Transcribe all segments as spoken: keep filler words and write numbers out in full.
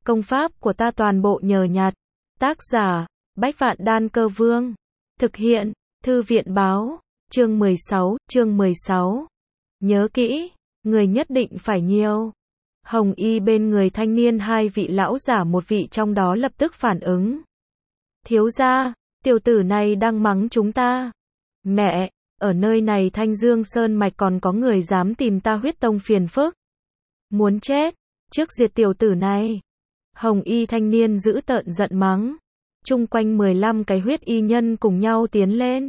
Công pháp của ta toàn bộ nhờ nhặt. Tác giả, Bách Vạn Đan Cơ Vương. Thực hiện, Thư viện báo. Chương mười sáu, chương mười sáu. Nhớ kỹ, người nhất định phải nhiều. Hồng y bên người thanh niên hai vị lão giả một vị trong đó lập tức phản ứng. Thiếu gia, tiểu tử này đang mắng chúng ta. Mẹ, ở nơi này Thanh Dương Sơn Mạch còn có người dám tìm ta huyết tông phiền phức. Muốn chết, trước diệt tiểu tử này. Hồng y thanh niên giữ tợn giận mắng. Chung quanh mười lăm cái huyết y nhân cùng nhau tiến lên.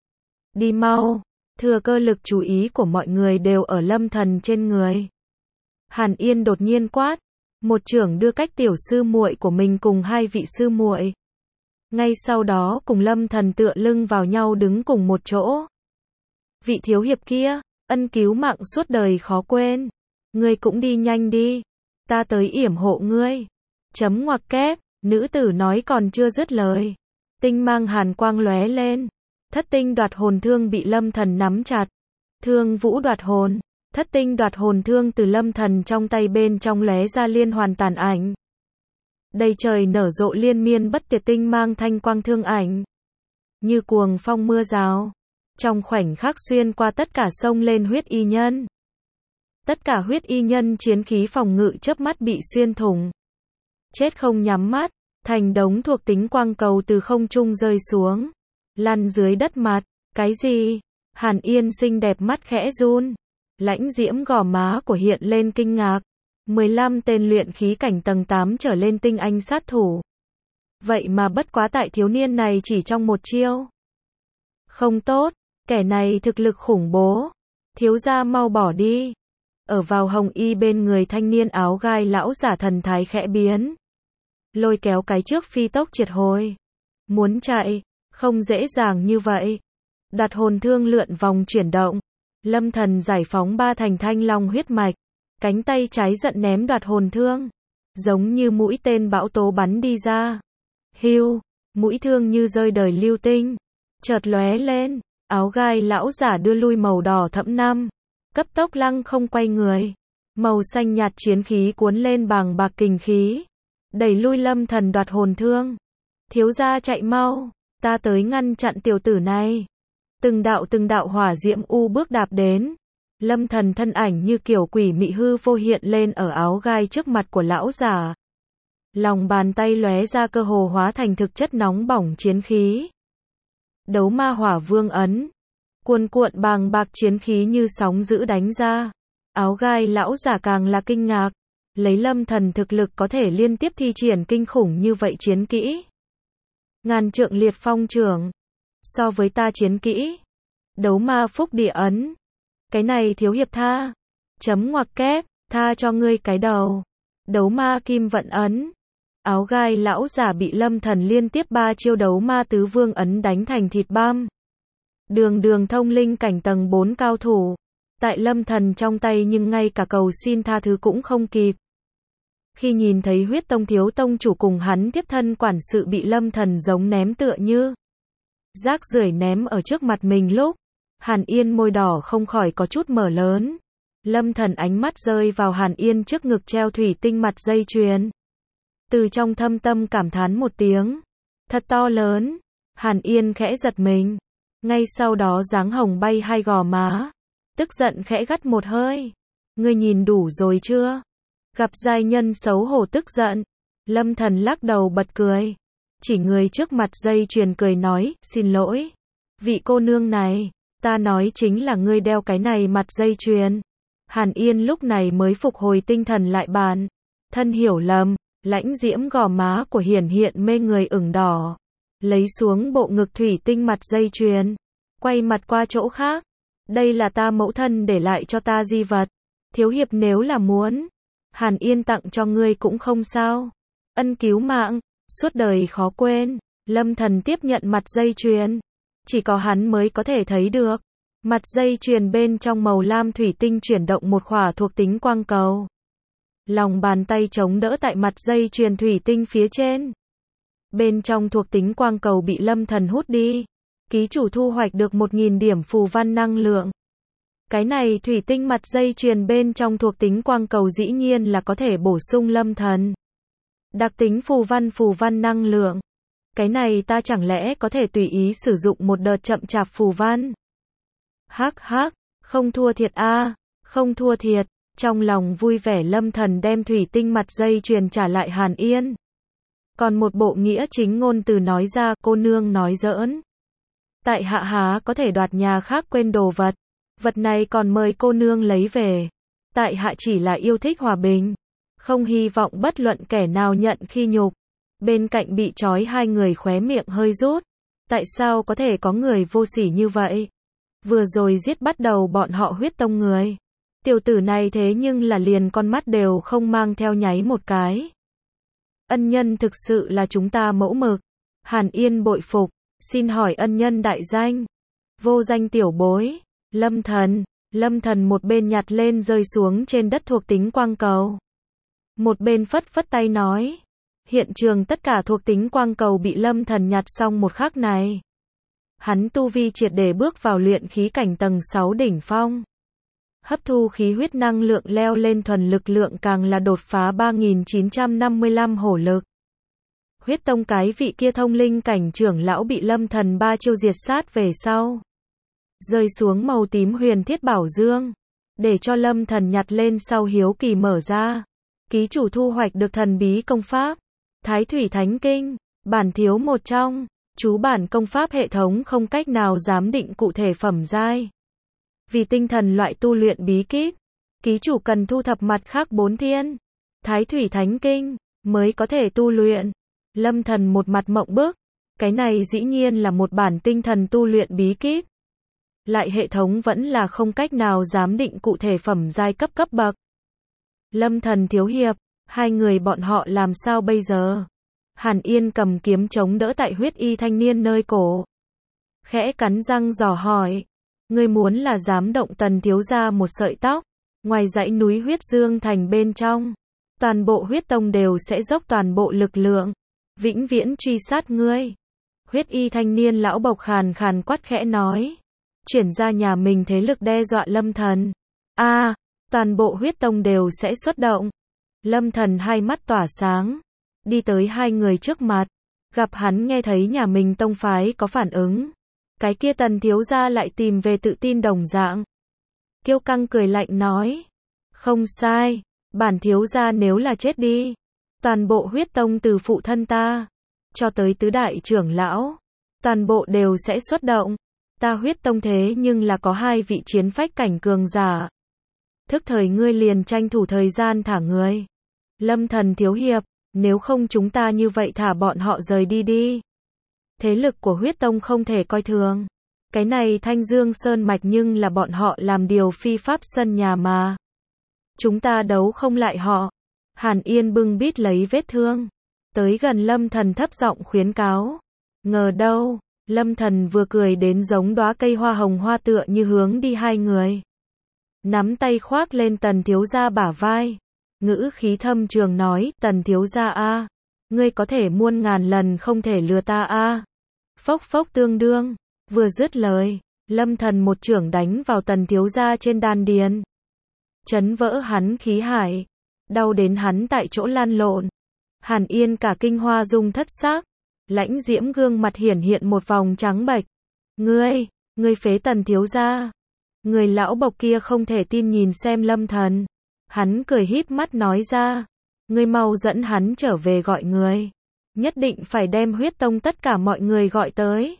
Đi mau, thừa cơ lực chú ý của mọi người đều ở Lâm Thần trên người. Hàn Yên đột nhiên quát, một trưởng đưa cách tiểu sư muội của mình cùng hai vị sư muội. Ngay sau đó cùng Lâm Thần tựa lưng vào nhau đứng cùng một chỗ. Vị thiếu hiệp kia, ân cứu mạng suốt đời khó quên. Ngươi cũng đi nhanh đi, ta tới yểm hộ ngươi. Chấm ngoặc kép, nữ tử nói còn chưa dứt lời. Tinh mang hàn quang lóe lên. Thất tinh đoạt hồn thương bị Lâm Thần nắm chặt. Thương vũ đoạt hồn. Thất tinh đoạt hồn thương từ Lâm Thần trong tay bên trong lóe ra liên hoàn tàn ảnh. Đầy trời nở rộ liên miên bất tuyệt tinh mang thanh quang thương ảnh. Như cuồng phong mưa rào. Trong khoảnh khắc xuyên qua tất cả sông lên huyết y nhân. Tất cả huyết y nhân chiến khí phòng ngự chớp mắt bị xuyên thủng. Chết không nhắm mắt, thành đống thuộc tính quang cầu từ không trung rơi xuống. Lăn dưới đất mặt, cái gì? Hàn Yên xinh đẹp mắt khẽ run. Lãnh diễm gò má của hiện lên kinh ngạc. mười lăm tên luyện khí cảnh tầng tám trở lên tinh anh sát thủ. Vậy mà bất quá tại thiếu niên này chỉ trong một chiêu. Không tốt, kẻ này thực lực khủng bố. Thiếu gia mau bỏ đi. Ở vào hồng y bên người thanh niên áo gai lão giả thần thái khẽ biến. Lôi kéo cái trước phi tốc triệt hồi. Muốn chạy, không dễ dàng như vậy. Đoạt hồn thương lượn vòng chuyển động. Lâm Thần giải phóng ba thành thanh long huyết mạch. Cánh tay trái giận ném đoạt hồn thương. Giống như mũi tên bão tố bắn đi ra. Hiu, mũi thương như rơi đời lưu tinh. Chợt lóe lên, áo gai lão giả đưa lui màu đỏ thẫm năm. Cấp tốc lăng không quay người. Màu xanh nhạt chiến khí cuốn lên bàng bạc kình khí. Đẩy lui Lâm Thần đoạt hồn thương. Thiếu gia chạy mau, ta tới ngăn chặn tiểu tử này. Từng đạo từng đạo hỏa diễm u bước đạp đến. Lâm Thần thân ảnh như kiểu quỷ mị hư vô hiện lên ở áo gai trước mặt của lão giả. Lòng bàn tay lóe ra cơ hồ hóa thành thực chất nóng bỏng chiến khí. Đấu ma hỏa vương ấn. Cuồn cuộn bàng bạc chiến khí như sóng dữ đánh ra. Áo gai lão giả càng là kinh ngạc. Lấy Lâm Thần thực lực có thể liên tiếp thi triển kinh khủng như vậy chiến kỹ. Ngàn trượng liệt phong trưởng. So với ta chiến kỹ. Đấu ma phúc địa ấn. Cái này thiếu hiệp tha. Chấm ngoặc kép, tha cho ngươi cái đầu. Đấu ma kim vận ấn. Áo gai lão giả bị Lâm Thần liên tiếp ba chiêu đấu ma tứ vương ấn đánh thành thịt băm. Đường đường thông linh cảnh tầng bốn cao thủ. Tại Lâm Thần trong tay nhưng ngay cả cầu xin tha thứ cũng không kịp. Khi nhìn thấy huyết tông thiếu tông chủ cùng hắn tiếp thân quản sự bị Lâm Thần giống ném tựa như rác rưởi ném ở trước mặt mình lúc, Hàn Yên môi đỏ không khỏi có chút mở lớn. Lâm Thần ánh mắt rơi vào Hàn Yên trước ngực treo thủy tinh mặt dây chuyền. Từ trong thâm tâm cảm thán một tiếng. Thật to lớn. Hàn Yên khẽ giật mình. Ngay sau đó dáng hồng bay hai gò má. Tức giận khẽ gắt một hơi. Ngươi nhìn đủ rồi chưa? Gặp giai nhân xấu hổ tức giận. Lâm Thần lắc đầu bật cười. Chỉ người trước mặt dây chuyền cười nói, xin lỗi. Vị cô nương này, ta nói chính là ngươi đeo cái này mặt dây chuyền. Hàn Yên lúc này mới phục hồi tinh thần lại bàn. Thân hiểu lầm, lãnh diễm gò má của hiển hiện mê người ửng đỏ. Lấy xuống bộ ngực thủy tinh mặt dây chuyền. Quay mặt qua chỗ khác. Đây là ta mẫu thân để lại cho ta di vật. Thiếu hiệp nếu là muốn. Hàn Yên tặng cho ngươi cũng không sao. Ân cứu mạng, suốt đời khó quên. Lâm Thần tiếp nhận mặt dây chuyền. Chỉ có hắn mới có thể thấy được. Mặt dây chuyền bên trong màu lam thủy tinh chuyển động một khỏa thuộc tính quang cầu. Lòng bàn tay chống đỡ tại mặt dây chuyền thủy tinh phía trên. Bên trong thuộc tính quang cầu bị Lâm Thần hút đi. Ký chủ thu hoạch được một nghìn điểm phù văn năng lượng. Cái này thủy tinh mặt dây chuyền bên trong thuộc tính quang cầu dĩ nhiên là có thể bổ sung Lâm Thần. Đặc tính phù văn phù văn năng lượng. Cái này ta chẳng lẽ có thể tùy ý sử dụng một đợt chậm chạp phù văn? Hắc hắc, không thua thiệt a, không thua thiệt. Trong lòng vui vẻ Lâm Thần đem thủy tinh mặt dây chuyền trả lại Hàn Yên. Còn một bộ nghĩa chính ngôn từ nói ra, cô nương nói giỡn. Tại hạ há có thể đoạt nhà khác quên đồ vật. Vật này còn mời cô nương lấy về. Tại hạ chỉ là yêu thích hòa bình. Không hy vọng bất luận kẻ nào nhận khi nhục. Bên cạnh bị trói hai người khóe miệng hơi rút. Tại sao có thể có người vô sỉ như vậy? Vừa rồi giết bắt đầu bọn họ huyết tông người. Tiểu tử này thế nhưng là liền con mắt đều không mang theo nháy một cái. Ân nhân thực sự là chúng ta mẫu mực. Hàn Yên bội phục, xin hỏi ân nhân đại danh. Vô danh tiểu bối, Lâm Thần. Lâm Thần một bên nhặt lên rơi xuống trên đất thuộc tính quang cầu. Một bên phất phất tay nói. Hiện trường tất cả thuộc tính quang cầu bị Lâm Thần nhặt xong một khắc này. Hắn tu vi triệt để bước vào luyện khí cảnh tầng sáu đỉnh phong. Hấp thu khí huyết năng lượng leo lên thuần lực lượng càng là đột phá ba nghìn chín trăm năm mươi lăm hổ lực. Huyết tông cái vị kia thông linh cảnh trưởng lão bị Lâm Thần ba chiêu diệt sát về sau. Rơi xuống màu tím huyền thiết bảo dương. Để cho Lâm Thần nhặt lên sau hiếu kỳ mở ra. Ký chủ thu hoạch được thần bí công pháp. Thái Thủy Thánh Kinh. Bản thiếu một trong. Chú bản công pháp hệ thống không cách nào giám định cụ thể phẩm giai. Vì tinh thần loại tu luyện bí kíp, ký chủ cần thu thập mặt khác bốn thiên, Thái Thủy Thánh Kinh, mới có thể tu luyện. Lâm Thần một mặt mộng bức, cái này dĩ nhiên là một bản tinh thần tu luyện bí kíp. Lại hệ thống vẫn là không cách nào giám định cụ thể phẩm giai cấp cấp bậc. Lâm Thần thiếu hiệp, hai người bọn họ làm sao bây giờ? Hàn Yên cầm kiếm chống đỡ tại huyết y thanh niên nơi cổ. Khẽ cắn răng dò hỏi. Ngươi muốn là dám động Tần thiếu gia một sợi tóc, ngoài dãy núi huyết dương thành bên trong, toàn bộ huyết tông đều sẽ dốc toàn bộ lực lượng, vĩnh viễn truy sát ngươi. Huyết y thanh niên lão bộc khàn khàn quát khẽ nói, chuyển ra nhà mình thế lực đe dọa Lâm Thần. A, à, toàn bộ huyết tông đều sẽ xuất động. Lâm Thần hai mắt tỏa sáng, đi tới hai người trước mặt, gặp hắn nghe thấy nhà mình tông phái có phản ứng. Cái kia Tần thiếu gia lại tìm về tự tin đồng dạng. Kiêu căng cười lạnh nói. Không sai, bản thiếu gia nếu là chết đi. Toàn bộ huyết tông từ phụ thân ta, cho tới tứ đại trưởng lão. Toàn bộ đều sẽ xuất động. Ta huyết tông thế nhưng là có hai vị chiến phách cảnh cường giả. Thức thời ngươi liền tranh thủ thời gian thả người. Lâm Thần thiếu hiệp, nếu không chúng ta như vậy thả bọn họ rời đi đi. Thế lực của huyết tông không thể coi thường. Cái này Thanh Dương Sơn Mạch nhưng là bọn họ làm điều phi pháp sân nhà mà. Chúng ta đấu không lại họ. Hàn Yên bưng bít lấy vết thương. Tới gần Lâm Thần thấp giọng khuyến cáo. Ngờ đâu, Lâm Thần vừa cười đến giống đóa cây hoa hồng hoa tựa như hướng đi hai người. Nắm tay khoác lên Tần thiếu gia bả vai. Ngữ khí thâm trường nói, Tần thiếu gia a, ngươi có thể muôn ngàn lần không thể lừa ta a. Phốc phốc tương đương, vừa dứt lời, Lâm Thần một chưởng đánh vào Tần thiếu gia trên đan điền. Chấn vỡ hắn khí hải, đau đến hắn tại chỗ lăn lộn. Hàn Yên cả kinh hoa dung thất xác, lãnh diễm gương mặt hiển hiện một vòng trắng bệch. Ngươi, ngươi phế Tần thiếu gia. Người lão bộc kia không thể tin nhìn xem Lâm Thần. Hắn cười híp mắt nói ra, ngươi mau dẫn hắn trở về gọi người. Nhất định phải đem huyết tông tất cả mọi người gọi tới.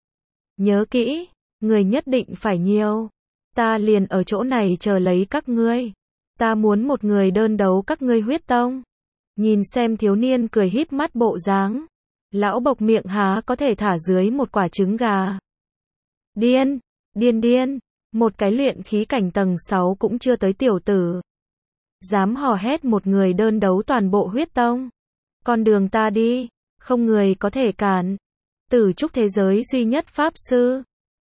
Nhớ kỹ, người nhất định phải nhiều. Ta liền ở chỗ này chờ lấy các ngươi. Ta muốn một người đơn đấu các ngươi huyết tông. Nhìn xem thiếu niên cười híp mắt bộ dáng. Lão bộc miệng há có thể thả dưới một quả trứng gà. Điên, điên điên, một cái luyện khí cảnh tầng sáu cũng chưa tới tiểu tử. Dám hò hét một người đơn đấu toàn bộ huyết tông. Con đường ta đi, không người có thể cản. Tử trúc thế giới duy nhất pháp sư.